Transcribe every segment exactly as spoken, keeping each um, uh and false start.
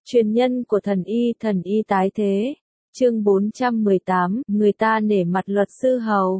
Truyền nhân của thần y, thần y tái thế. Chương bốn trăm mười tám, người ta nể mặt luật sư Hầu.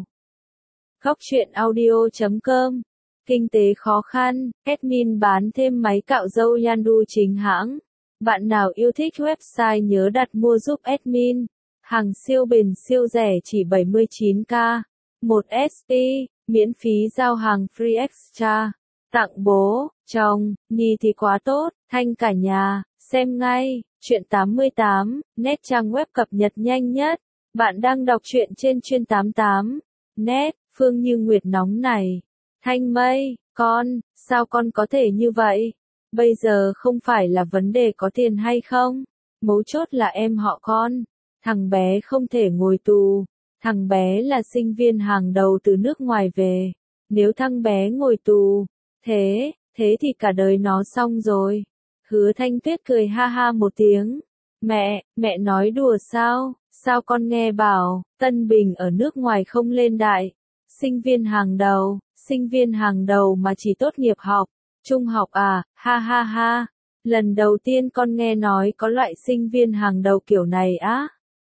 Góc truyện audio chấm com. Kinh tế khó khăn, admin bán thêm máy cạo râu Yandu chính hãng. Bạn nào yêu thích website nhớ đặt mua giúp admin. Hàng siêu bền siêu rẻ chỉ bảy mươi chín k. một S P, miễn phí giao hàng free extra. Tặng bố, chồng, Nhi thì quá tốt, thanh cả nhà, xem ngay. Truyện tám mươi tám, net trang web cập nhật nhanh nhất. Bạn đang đọc truyện trên Truyện tám mươi tám. Net, Phương Như Nguyệt nóng này. Thanh Mây, con, sao con có thể như vậy? Bây giờ không phải là vấn đề có tiền hay không. Mấu chốt là em họ con. Thằng bé không thể ngồi tù. Thằng bé là sinh viên hàng đầu từ nước ngoài về. Nếu thằng bé ngồi tù, thế, thế thì cả đời nó xong rồi. Hứa Thanh Tuyết cười ha ha một tiếng. Mẹ, mẹ nói đùa sao? Sao con nghe bảo, Tân Bình ở nước ngoài không lên đại. Sinh viên hàng đầu, sinh viên hàng đầu mà chỉ tốt nghiệp học, trung học à, ha ha ha. Lần đầu tiên con nghe nói có loại sinh viên hàng đầu kiểu này á.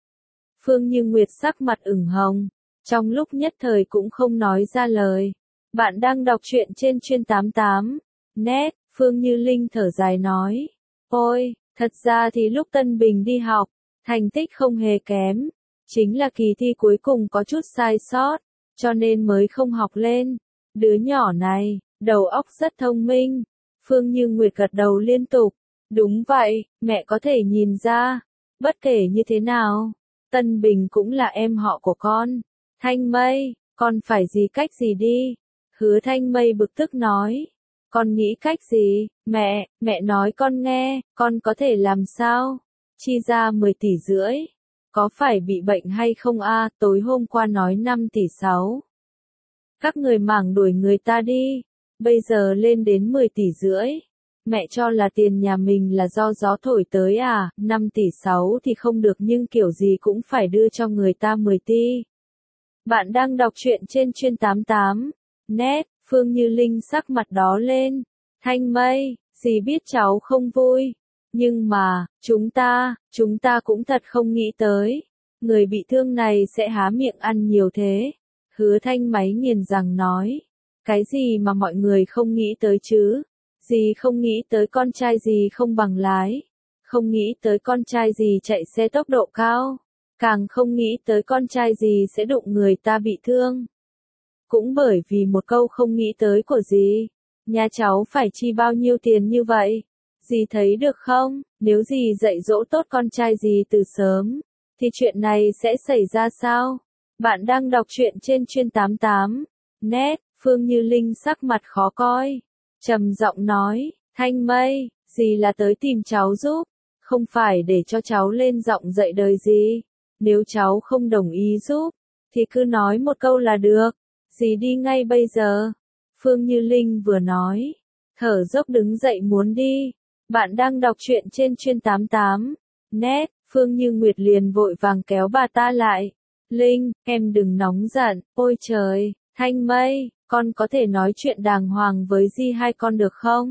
Phương Như Nguyệt sắc mặt ửng hồng, trong lúc nhất thời cũng không nói ra lời. Bạn đang đọc truyện trên Truyện tám mươi tám. Net, Phương Như Linh thở dài nói. Ôi, thật ra thì lúc Tân Bình đi học, thành tích không hề kém. Chính là kỳ thi cuối cùng có chút sai sót, cho nên mới không học lên. Đứa nhỏ này, đầu óc rất thông minh. Phương Như Nguyệt gật đầu liên tục. Đúng vậy, mẹ có thể nhìn ra. Bất kể như thế nào, Tân Bình cũng là em họ của con. Thanh Mây, con phải gì cách gì đi. Hứa Thanh Mây bực tức nói. Con nghĩ cách gì, mẹ, mẹ nói con nghe, con có thể làm sao? Chi ra mười tỷ rưỡi. Có phải bị bệnh hay không a? À, tối hôm qua nói năm tỷ sáu. Các người mảng đuổi người ta đi. Bây giờ lên đến mười tỷ rưỡi. Mẹ cho là tiền nhà mình là do gió thổi tới à? năm tỷ sáu thì không được nhưng kiểu gì cũng phải đưa cho người ta mười tỷ. Bạn đang đọc truyện trên Truyện tám mươi tám. Net, Phương Như Linh sắc mặt đó lên. Thanh Mây, dì biết cháu không vui. Nhưng mà, chúng ta, chúng ta cũng thật không nghĩ tới. Người bị thương này sẽ há miệng ăn nhiều thế. Hứa Thanh Máy nghiền rằng nói. Cái gì mà mọi người không nghĩ tới chứ? Dì không nghĩ tới con trai dì không bằng lái. Không nghĩ tới con trai dì chạy xe tốc độ cao. Càng không nghĩ tới con trai dì sẽ đụng người ta bị thương. Cũng bởi vì một câu không nghĩ tới của dì. Nhà cháu phải chi bao nhiêu tiền như vậy? Dì thấy được không? Nếu dì dạy dỗ tốt con trai dì từ sớm, thì chuyện này sẽ xảy ra sao? Bạn đang đọc truyện trên Truyện tám mươi tám. Net, Phương Như Linh sắc mặt khó coi. Trầm giọng nói, Thanh Mây, dì là tới tìm cháu giúp. Không phải để cho cháu lên giọng dạy đời dì. Nếu cháu không đồng ý giúp, thì cứ nói một câu là được. Dì đi ngay bây giờ. Phương Như Linh vừa nói, thở dốc đứng dậy muốn đi. Bạn đang đọc truyện trên Truyện tám mươi tám. Net, Phương Như Nguyệt liền vội vàng kéo bà ta lại. Linh, em đừng nóng giận, ôi trời, Thanh Mây, con có thể nói chuyện đàng hoàng với dì hai con được không?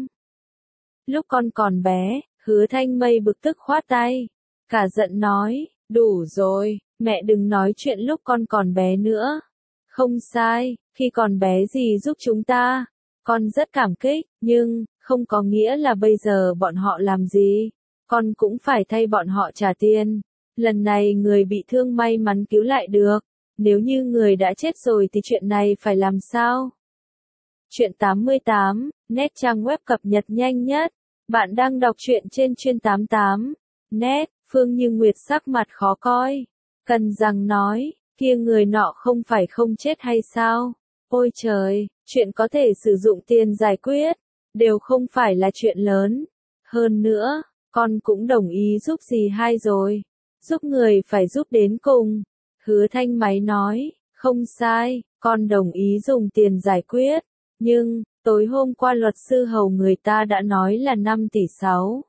Lúc con còn bé, Hứa Thanh Mây bực tức khoát tay. Cả giận nói, đủ rồi, mẹ đừng nói chuyện lúc con còn bé nữa. Không sai, khi còn bé dì giúp chúng ta, con rất cảm kích, nhưng, không có nghĩa là bây giờ bọn họ làm gì, con cũng phải thay bọn họ trả tiền. Lần này người bị thương may mắn cứu lại được, nếu như người đã chết rồi thì chuyện này phải làm sao? Truyện tám mươi tám, net trang web cập nhật nhanh nhất. Bạn đang đọc truyện trên Truyện tám mươi tám. Net, Phương Như Nguyệt sắc mặt khó coi. Cần rằng nói, kia người nọ không phải không chết hay sao? Ôi trời, chuyện có thể sử dụng tiền giải quyết, đều không phải là chuyện lớn. Hơn nữa, con cũng đồng ý giúp dì hai rồi. Giúp người phải giúp đến cùng. Hứa Thanh Máy nói, không sai, con đồng ý dùng tiền giải quyết. Nhưng, tối hôm qua luật sư Hầu người ta đã nói là năm tỷ sáu.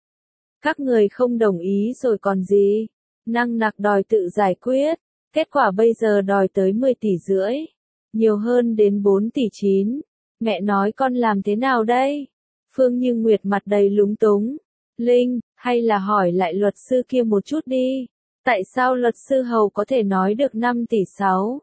Các người không đồng ý rồi còn gì? Năng nặc đòi tự giải quyết. Kết quả bây giờ đòi tới mười tỷ rưỡi. Nhiều hơn đến bốn tỷ chín. Mẹ nói con làm thế nào đây? Phương Như Nguyệt mặt đầy lúng túng. Linh, Hay là hỏi lại luật sư kia một chút đi. Tại sao luật sư Hầu có thể nói được năm tỷ sáu?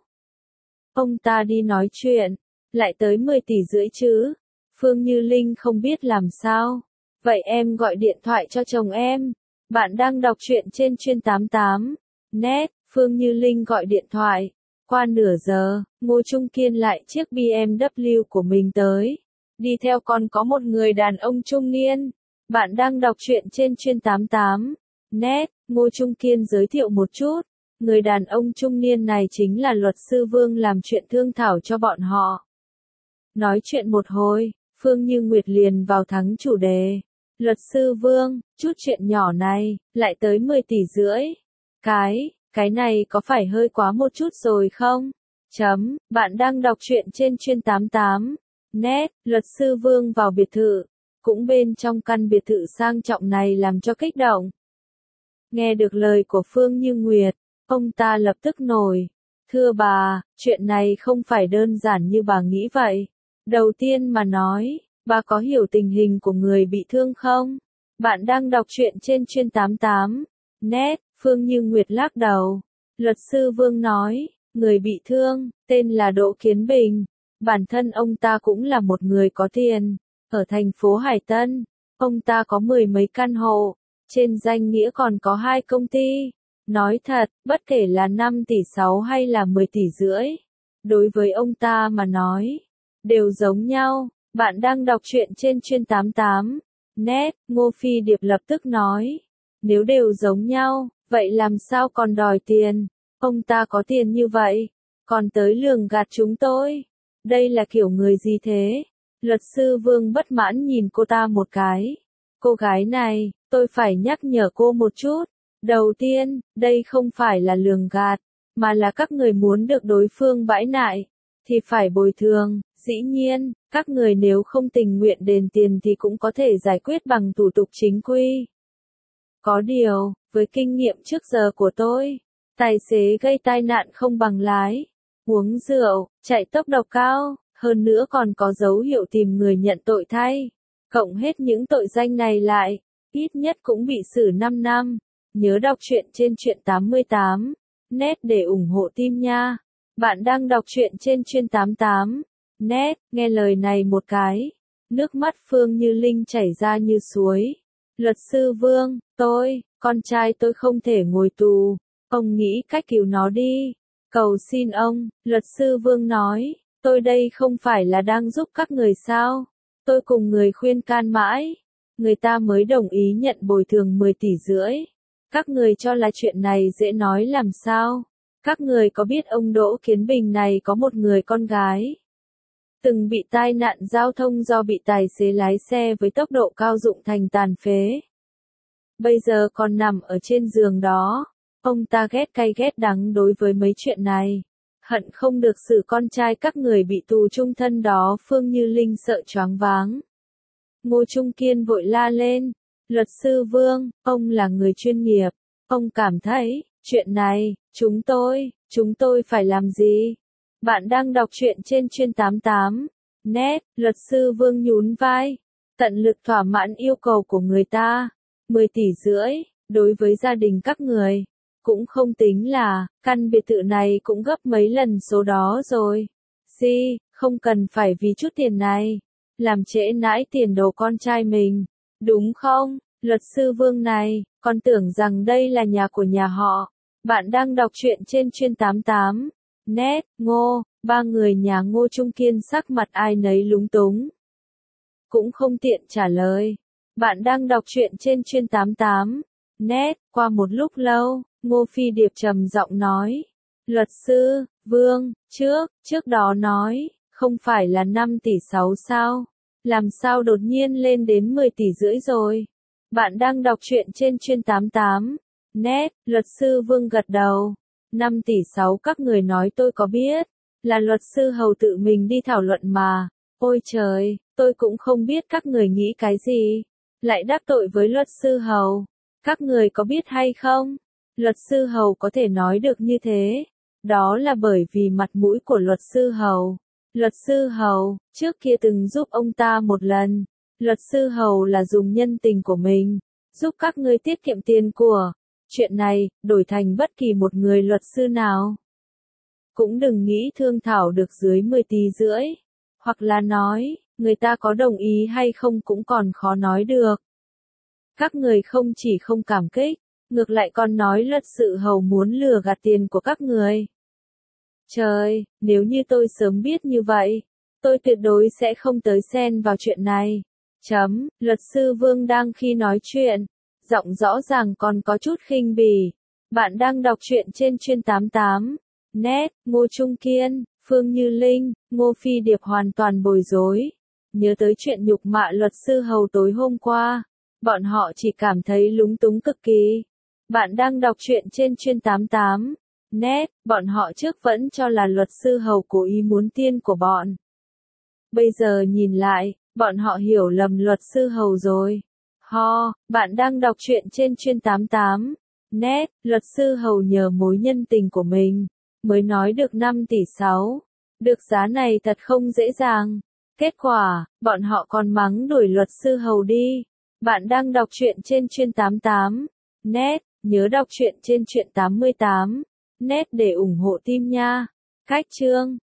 Ông ta đi nói chuyện, lại tới mười tỷ rưỡi chứ. Phương Như Linh không biết làm sao. Vậy em gọi điện thoại cho chồng em. Bạn đang đọc truyện trên chuyên tám tám net. Phương Như Linh gọi điện thoại. Qua nửa giờ, Ngô Trung Kiên lại chiếc bê em vê của mình tới. Đi theo còn có một người đàn ông trung niên. Bạn đang đọc truyện trên chuyên tám tám net. Ngô Trung Kiên giới thiệu một chút. Người đàn ông trung niên này chính là luật sư Vương làm chuyện thương thảo cho bọn họ. Nói chuyện một hồi, Phương Như Nguyệt liền vào thắng chủ đề. Luật sư Vương, chút chuyện nhỏ này, lại tới mười tỷ rưỡi. Cái, cái này có phải hơi quá một chút rồi không? Chấm, bạn đang đọc truyện trên chuyên tám tám net. Luật sư Vương vào biệt thự, cũng bên trong căn biệt thự sang trọng này làm cho kích động. Nghe được lời của Phương Như Nguyệt, ông ta lập tức nổi. Thưa bà, chuyện này không phải đơn giản như bà nghĩ vậy. Đầu tiên mà nói, bà có hiểu tình hình của người bị thương không? Bạn đang đọc truyện trên chuyên tám tám net. Phương Như Nguyệt lắc đầu. Luật sư Vương nói, người bị thương, tên là Đỗ Kiến Bình. Bản thân ông ta cũng là một người có tiền. Ở thành phố Hải Tân, ông ta có mười mấy căn hộ. Trên danh nghĩa còn có hai công ty. Nói thật, bất kể là năm tỷ sáu hay là mười tỷ rưỡi. Đối với ông ta mà nói, đều giống nhau. Bạn đang đọc truyện trên chuyên tám tám net. Ngô Phi Điệp lập tức nói. Nếu đều giống nhau, vậy làm sao còn đòi tiền? Ông ta có tiền như vậy, còn tới lường gạt chúng tôi. Đây là kiểu người gì thế? Luật sư Vương bất mãn nhìn cô ta một cái. Cô gái này, tôi phải nhắc nhở cô một chút. Đầu tiên, đây không phải là lường gạt, mà là các người muốn được đối phương bãi nại, thì phải bồi thường. Dĩ nhiên, các người nếu không tình nguyện đền tiền thì cũng có thể giải quyết bằng thủ tục chính quy. Có điều, với kinh nghiệm trước giờ của tôi, tài xế gây tai nạn không bằng lái, uống rượu, chạy tốc độ cao, hơn nữa còn có dấu hiệu tìm người nhận tội thay. Cộng hết những tội danh này lại, ít nhất cũng bị xử năm năm. Nhớ đọc truyện trên chuyên tám tám net để ủng hộ team nha. Bạn đang đọc truyện trên chuyên tám tám net. Nghe lời này một cái, nước mắt Phương Như Linh chảy ra như suối. Luật sư Vương, tôi, con trai tôi không thể ngồi tù. Ông nghĩ cách cứu nó đi. Cầu xin ông, luật sư Vương nói, tôi đây không phải là đang giúp các người sao? Tôi cùng người khuyên can mãi, người ta mới đồng ý nhận bồi thường mười tỷ rưỡi. Các người cho là chuyện này dễ nói làm sao? Các người có biết ông Đỗ Kiến Bình này có một người con gái từng bị tai nạn giao thông do bị tài xế lái xe với tốc độ cao dụng thành tàn phế. Bây giờ còn nằm ở trên giường đó. Ông ta ghét cay ghét đắng đối với mấy chuyện này. Hận không được xử con trai các người bị tù chung thân đó. Phương Như Linh sợ choáng váng. Ngô Trung Kiên vội la lên. Luật sư Vương, ông là người chuyên nghiệp. Ông cảm thấy, chuyện này, chúng tôi, chúng tôi phải làm gì? Bạn đang đọc truyện trên chuyên tám tám net. Luật sư Vương nhún vai. Tận lực thỏa mãn yêu cầu của người ta. mười tỷ rưỡi, đối với gia đình các người, cũng không tính là, căn biệt thự này cũng gấp mấy lần số đó rồi. Gì, không cần phải vì chút tiền này, làm trễ nãi tiền đồ con trai mình, đúng không? Luật sư Vương này, con tưởng rằng đây là nhà của nhà họ. Bạn đang đọc truyện trên chuyên tám tám net. Ngô, ba người nhà Ngô Trung Kiên sắc mặt ai nấy lúng túng. Cũng không tiện trả lời. Bạn đang đọc truyện trên chuyên tám tám net. Qua một lúc lâu, Ngô Phi Điệp trầm giọng nói. Luật sư, Vương, trước, trước đó nói, không phải là năm tỷ sáu sao? Làm sao đột nhiên lên đến mười tỷ rưỡi rồi? Bạn đang đọc truyện trên chuyên tám tám net. Luật sư Vương gật đầu. năm tỷ sáu các người nói tôi có biết. Là luật sư Hầu tự mình đi thảo luận mà. Ôi trời, tôi cũng không biết các người nghĩ cái gì. Lại đắc tội với luật sư Hầu. Các người có biết hay không? Luật sư Hầu có thể nói được như thế. Đó là bởi vì mặt mũi của luật sư Hầu. Luật sư Hầu, trước kia từng giúp ông ta một lần. Luật sư Hầu là dùng nhân tình của mình, giúp các ngươi tiết kiệm tiền của. Chuyện này, đổi thành bất kỳ một người luật sư nào. Cũng đừng nghĩ thương thảo được dưới mười tỷ rưỡi. Hoặc là nói, người ta có đồng ý hay không cũng còn khó nói được. Các người không chỉ không cảm kích, ngược lại còn nói luật sự hầu muốn lừa gạt tiền của các người. Trời, nếu như tôi sớm biết như vậy, tôi tuyệt đối sẽ không tới xen vào chuyện này. Chấm, luật sư Vương đang khi nói chuyện, giọng rõ ràng còn có chút khinh bỉ. Bạn đang đọc truyện trên chuyên tám tám. Net, Ngô Trung Kiên, Phương Như Linh, Ngô Phi Điệp hoàn toàn bối rối. Nhớ tới chuyện nhục mạ luật sư hầu tối hôm qua, bọn họ chỉ cảm thấy lúng túng cực kỳ. Bạn đang đọc truyện trên chuyên tám tám. Net, bọn họ trước vẫn cho là luật sư hầu cố ý muốn tiền của bọn. Bây giờ nhìn lại, bọn họ hiểu lầm luật sư hầu rồi. Ho, bạn đang đọc truyện trên chuyên tám tám. Net, luật sư hầu nhờ mối nhân tình của mình, mới nói được năm tỷ sáu. Được giá này thật không dễ dàng. Kết quả, bọn họ còn mắng đuổi luật sư hầu đi. Bạn đang đọc truyện trên chuyên tám tám. Net, nhớ đọc truyện trên truyện tám mươi tám. Net để ủng hộ team nha. Cách chương